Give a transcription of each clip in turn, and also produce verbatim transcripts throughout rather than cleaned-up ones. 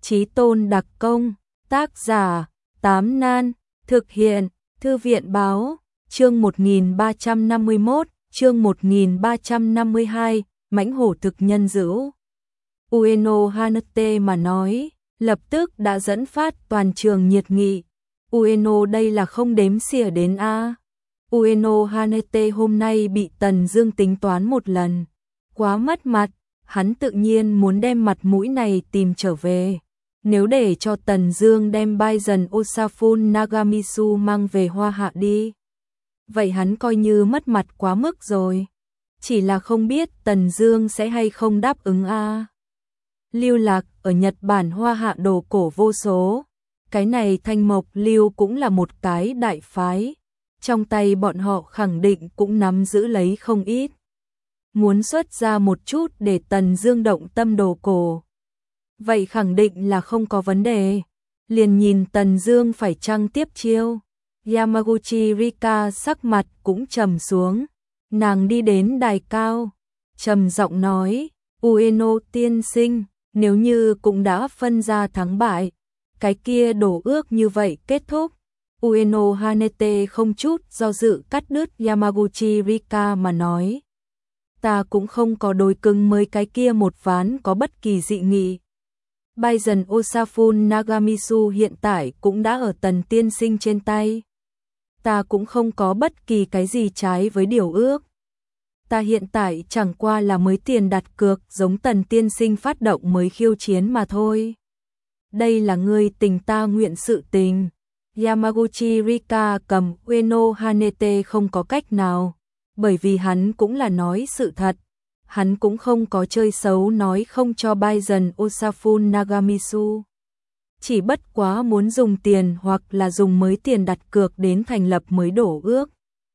Chí tôn đặc công, tác giả, Tám Nan, thực hiện, Thư viện báo, chương một nghìn ba trăm năm mươi mốt, chương một nghìn ba trăm năm mươi hai, mãnh hổ thực nhân dữ. Ueno Hanete mà nói, lập tức đã dẫn phát toàn trường nhiệt nghị. Ueno đây là không đếm xỉa đến a. Ueno Hanete hôm nay bị Tần Dương tính toán một lần, quá mất mặt, hắn tự nhiên muốn đem mặt mũi này tìm trở về. Nếu để cho Tần Dương đem Baizen Osafune Nagamitsu mang về Hoa Hạ đi, vậy hắn coi như mất mặt quá mức rồi. Chỉ là không biết Tần Dương sẽ hay không đáp ứng a. Lưu lạc ở Nhật Bản Hoa Hạ đồ cổ vô số, cái này Thanh Mộc Lưu cũng là một cái đại phái, trong tay bọn họ khẳng định cũng nắm giữ lấy không ít. Muốn xuất ra một chút để Tần Dương động tâm đồ cổ, vậy khẳng định là không có vấn đề. Liền nhìn Tần Dương phải chăng tiếp chiêu. Yamaguchi Rika sắc mặt cũng trầm xuống, nàng đi đến đài cao, trầm giọng nói, Ueno tiên sinh, nếu như cũng đã phân ra thắng bại, cái kia đổ ước như vậy kết thúc. Ueno Hanete không chút do dự cắt đứt Yamaguchi Rika mà nói, ta cũng không có đối cứng mới cái kia một ván có bất kỳ dị nghị. Baizen Osafune Nagamitsu hiện tại cũng đã ở Tần tiên sinh trên tay. Ta cũng không có bất kỳ cái gì trái với điều ước. Ta hiện tại chẳng qua là mới tiền đặt cược giống Tần tiên sinh phát động mới khiêu chiến mà thôi. Đây là ngươi tình ta nguyện sự tình. Yamaguchi Rika cầm Ueno Hanete không có cách nào, bởi vì hắn cũng là nói sự thật. Hắn cũng không có chơi xấu nói không cho Baizen Osafune Nagamitsu. Chỉ bất quá muốn dùng tiền hoặc là dùng mới tiền đặt cược đến thành lập mới đổ ước.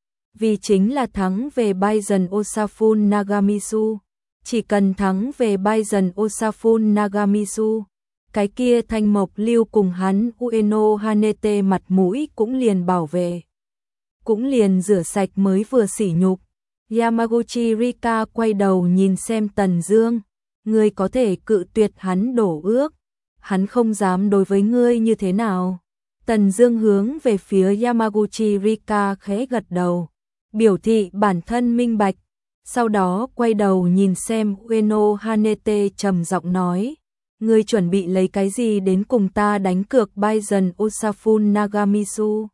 Vì chính là thắng về Baizen Osafune Nagamitsu. Chỉ cần thắng về Baizen Osafune Nagamitsu, cái kia Thanh Mộc Lưu cùng hắn Ueno Hanete mặt mũi cũng liền bảo vệ. Cũng liền rửa sạch mới vừa sỉ nhục. Yamaguchi Rika quay đầu nhìn xem Tần Dương, ngươi có thể cự tuyệt hắn đổ ước, hắn không dám đối với ngươi như thế nào. Tần Dương hướng về phía Yamaguchi Rika khẽ gật đầu, biểu thị bản thân minh bạch, sau đó quay đầu nhìn xem Ueno Hanete trầm giọng nói, ngươi chuẩn bị lấy cái gì đến cùng ta đánh cược Baizen Osafune Nagamitsu.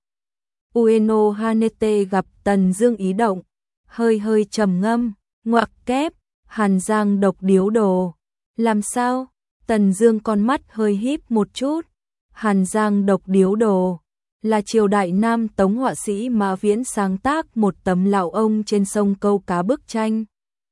Ueno Hanete gặp Tần Dương ý động, hơi hơi trầm ngâm, ngoặc kép, Hàn Giang độc điếu đồ. Làm sao? Tần Dương con mắt hơi híp một chút. Hàn Giang độc điếu đồ là triều đại Nam Tống họa sĩ Mã Viễn sáng tác một tấm lão ông trên sông câu cá bức tranh.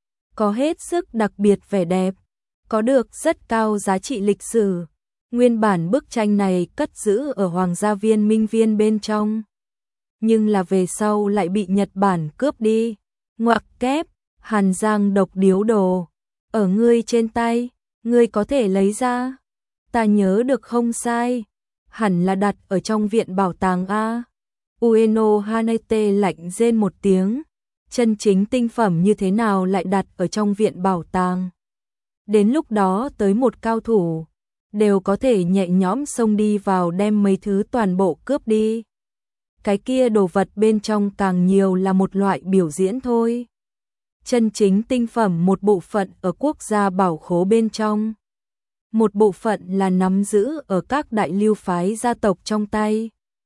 Có hết sức đặc biệt vẻ đẹp, có được rất cao giá trị lịch sử. Nguyên bản bức tranh này cất giữ ở Hoàng gia viên Minh Viên bên trong, nhưng là về sau lại bị Nhật Bản cướp đi. Ngoặc kép, Hàn Giang độc điếu đồ, ở ngươi trên tay, ngươi có thể lấy ra. Ta nhớ được không sai, hẳn là đặt ở trong viện bảo tàng a. Ueno Hanete lạnh rên một tiếng, chân chính tinh phẩm như thế nào lại đặt ở trong viện bảo tàng. Đến lúc đó tới một cao thủ, đều có thể nhẹ nhõm xông đi vào đem mấy thứ toàn bộ cướp đi. Cái kia đồ vật bên trong càng nhiều là một loại biểu diễn thôi. Chân chính tinh phẩm một bộ phận ở quốc gia bảo khố bên trong, một bộ phận là nắm giữ ở các đại lưu phái gia tộc trong tay.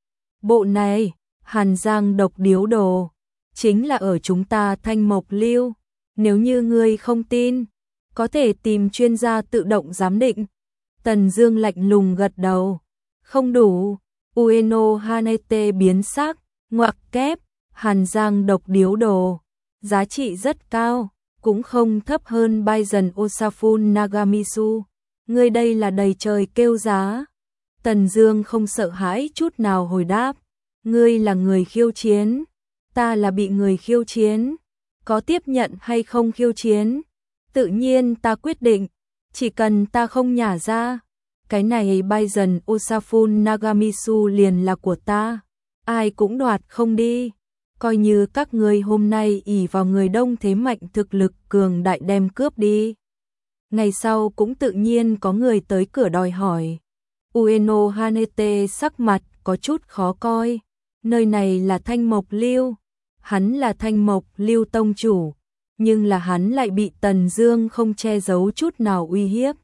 Bộ này, Hàn Giang độc điếu đồ, chính là ở chúng ta Thanh Mộc Lưu. Nếu như ngươi không tin, có thể tìm chuyên gia tự động giám định. Tần Dương lạnh lùng gật đầu. Không đủ. Ueno Hanete biến sắc, ngoặc kép, Hàn Giang độc điếu đồ, giá trị rất cao, cũng không thấp hơn Baizen Osafune Nagamitsu. Ngươi đây là đầy trời kêu giá. Tần Dương không sợ hãi chút nào hồi đáp, ngươi là người khiêu chiến, ta là bị người khiêu chiến, có tiếp nhận hay không khiêu chiến, tự nhiên ta quyết định, chỉ cần ta không nhả ra, cái này Baizen Osafune Nagamitsu liền là của ta, ai cũng đoạt không đi. Coi như các ngươi hôm nay ỷ vào người đông thế mạnh thực lực cường đại đem cướp đi, ngày sau cũng tự nhiên có người tới cửa đòi hỏi. Ueno Hanete sắc mặt có chút khó coi. Nơi này là Thanh Mộc Lưu, hắn là Thanh Mộc Lưu tông chủ, nhưng là hắn lại bị Tần Dương không che giấu chút nào uy hiếp.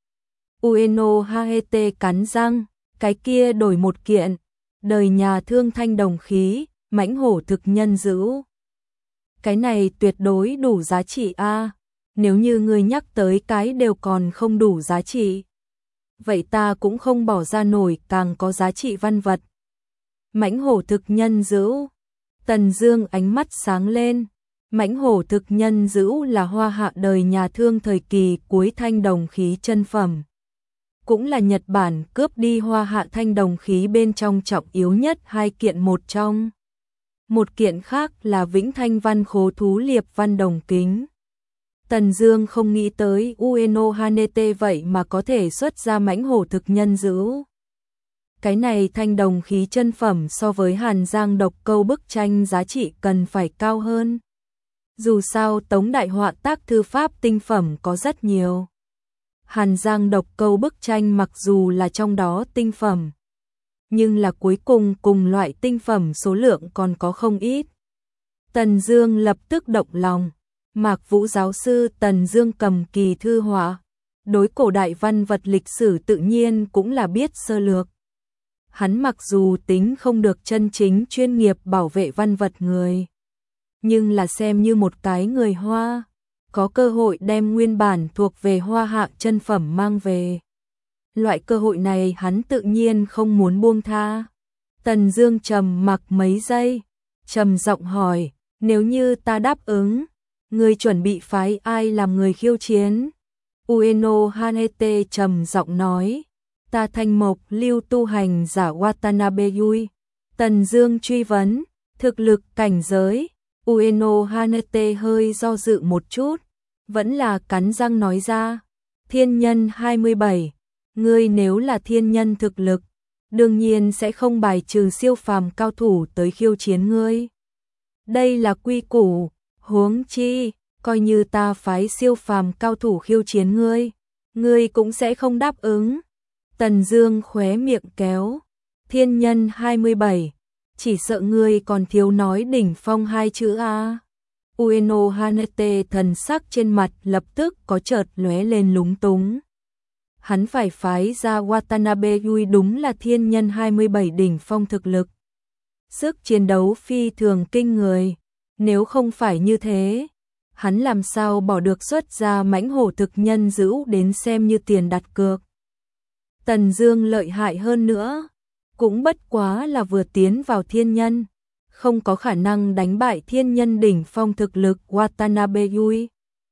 Ueno Hanete cắn răng, cái kia đổi một kiện, đời nhà thương thanh đồng khí, mãnh hổ thực nhân dữ. Cái này tuyệt đối đủ giá trị a, nếu như ngươi nhắc tới cái đều còn không đủ giá trị, vậy ta cũng không bỏ ra nổi càng có giá trị văn vật. Mãnh hổ thực nhân dữ. Tần Dương ánh mắt sáng lên. Mãnh hổ thực nhân dữ là Hoa Hạ đời nhà thương thời kỳ cuối thanh đồng khí chân phẩm, cũng là Nhật Bản cướp đi Hoa Hạ thanh đồng khí bên trong trọng yếu nhất hai kiện một trong. Một kiện khác là Vĩnh Thanh Văn Khố Thú Liệp Văn Đồng Kính. Tần Dương không nghĩ tới Ueno Hanete vậy mà có thể xuất ra mãnh hổ thực nhân dữ. Cái này thanh đồng khí chân phẩm so với Hàn Giang độc câu bức tranh giá trị cần phải cao hơn. Dù sao Tống Đại họa tác thư pháp tinh phẩm có rất nhiều. Hàn Giang độc câu bức tranh mặc dù là trong đó tinh phẩm, nhưng là cuối cùng cùng loại tinh phẩm số lượng còn có không ít. Tần Dương lập tức động lòng. Mạc Vũ giáo sư Tần Dương cầm kỳ thư họa, đối cổ đại văn vật lịch sử tự nhiên cũng là biết sơ lược. Hắn mặc dù tính không được chân chính chuyên nghiệp bảo vệ văn vật người, nhưng là xem như một cái người Hoa, có cơ hội đem nguyên bản thuộc về Hoa Hạ chân phẩm mang về. Loại cơ hội này hắn tự nhiên không muốn buông tha. Tần Dương trầm mặc mấy giây, trầm giọng hỏi, nếu như ta đáp ứng, ngươi chuẩn bị phái ai làm người khiêu chiến? Ueno Hanete trầm giọng nói, ta Thanh Mộc Lưu tu hành giả Watanabe Yui. Tần Dương truy vấn, thực lực cảnh giới. Ueno Hanete hơi do dự một chút, vẫn là cắn răng nói ra, thiên nhân hai mươi bảy, ngươi nếu là thiên nhân thực lực, đương nhiên sẽ không bài trừ siêu phàm cao thủ tới khiêu chiến ngươi. Đây là quy củ, huống chi, coi như ta phái siêu phàm cao thủ khiêu chiến ngươi, ngươi cũng sẽ không đáp ứng. Tần Dương khóe miệng kéo, thiên nhân hai mươi bảy, chỉ sợ ngươi còn thiếu nói đỉnh phong hai chữ a. Ueno Hanete thần sắc trên mặt lập tức có chợt lóe lên lúng túng. Hắn phải phái ra Watanabe Yui đúng là thiên nhân hai mươi bảy đỉnh phong thực lực. Sức chiến đấu phi thường kinh người, nếu không phải như thế, hắn làm sao bỏ được xuất ra mãnh hổ thực nhân dữ đến xem như tiền đặt cược. Tần Dương lợi hại hơn nữa, cũng bất quá là vừa tiến vào thiên nhân, không có khả năng đánh bại thiên nhân đỉnh phong thực lực Watanabe Yui.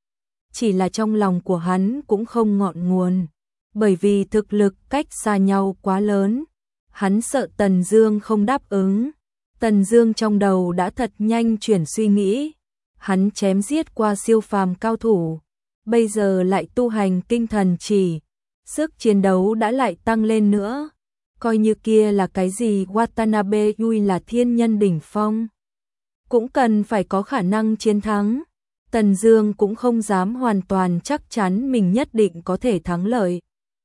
Chỉ là trong lòng của hắn cũng không ngọn nguồn, bởi vì thực lực cách xa nhau quá lớn, hắn sợ Tần Dương không đáp ứng. Tần Dương trong đầu đã thật nhanh chuyển suy nghĩ, hắn chém giết qua siêu phàm cao thủ, bây giờ lại tu hành kinh thần chỉ, sức chiến đấu đã lại tăng lên nữa. Coi như kia là cái gì Watanabe Yui là thiên nhân đỉnh phong, cũng cần phải có khả năng chiến thắng. Tần Dương cũng không dám hoàn toàn chắc chắn mình nhất định có thể thắng lợi.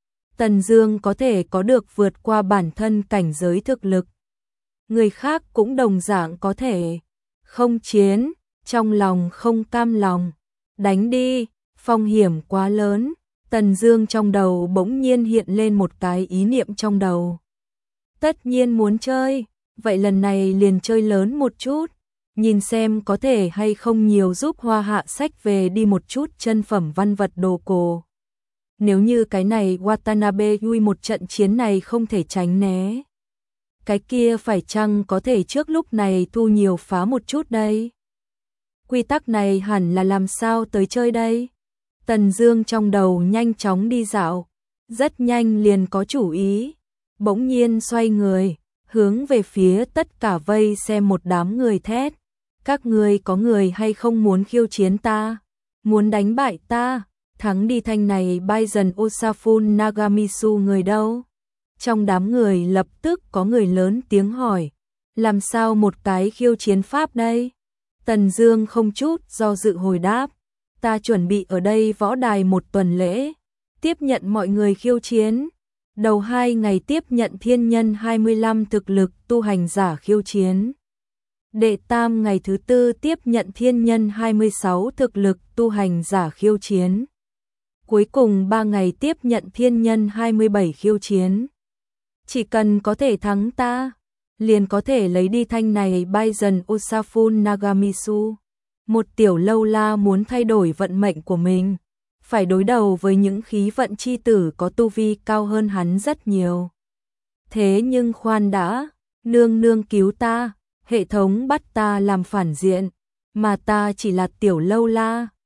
Tần Dương có thể có được vượt qua bản thân cảnh giới thực lực, người khác cũng đồng dạng có thể. Không chiến, trong lòng không cam lòng, đánh đi, phong hiểm quá lớn. Tần Dương trong đầu bỗng nhiên hiện lên một cái ý niệm trong đầu. Tất nhiên muốn chơi, vậy lần này liền chơi lớn một chút, nhìn xem có thể hay không nhiều giúp Hoa Hạ sách về đi một chút chân phẩm văn vật đồ cổ. Nếu như cái này Watanabe Yui một trận chiến này không thể tránh né, cái kia phải chăng có thể trước lúc này thu nhiều phá một chút đây? Quy tắc này hẳn là làm sao tới chơi đây? Tần Dương trong đầu nhanh chóng đi dạo, rất nhanh liền có chủ ý, bỗng nhiên xoay người, hướng về phía tất cả vây xem một đám người thét, các ngươi có người hay không muốn khiêu chiến ta, muốn đánh bại ta, thắng đi thanh này Baizen Osafun Nagamitsu người đâu? Trong đám người lập tức có người lớn tiếng hỏi, làm sao một cái khiêu chiến pháp đây? Tần Dương không chút do dự hồi đáp, ta chuẩn bị ở đây võ đài một tuần lễ, tiếp nhận mọi người khiêu chiến. Đầu hai ngày tiếp nhận thiên nhân hai mươi lăm thực lực tu hành giả khiêu chiến. Đệ tam ngày thứ tư tiếp nhận thiên nhân hai mươi sáu thực lực tu hành giả khiêu chiến. Cuối cùng ba ngày tiếp nhận thiên nhân hai mươi bảy khiêu chiến. Chỉ cần có thể thắng ta, liền có thể lấy đi thanh này Baizen Osafun Nagamitsu. Một tiểu lâu la muốn thay đổi vận mệnh của mình, phải đối đầu với những khí vận chi tử có tu vi cao hơn hắn rất nhiều. Thế nhưng khoan đã, nương nương cứu ta, hệ thống bắt ta làm phản diện, mà ta chỉ là tiểu lâu la,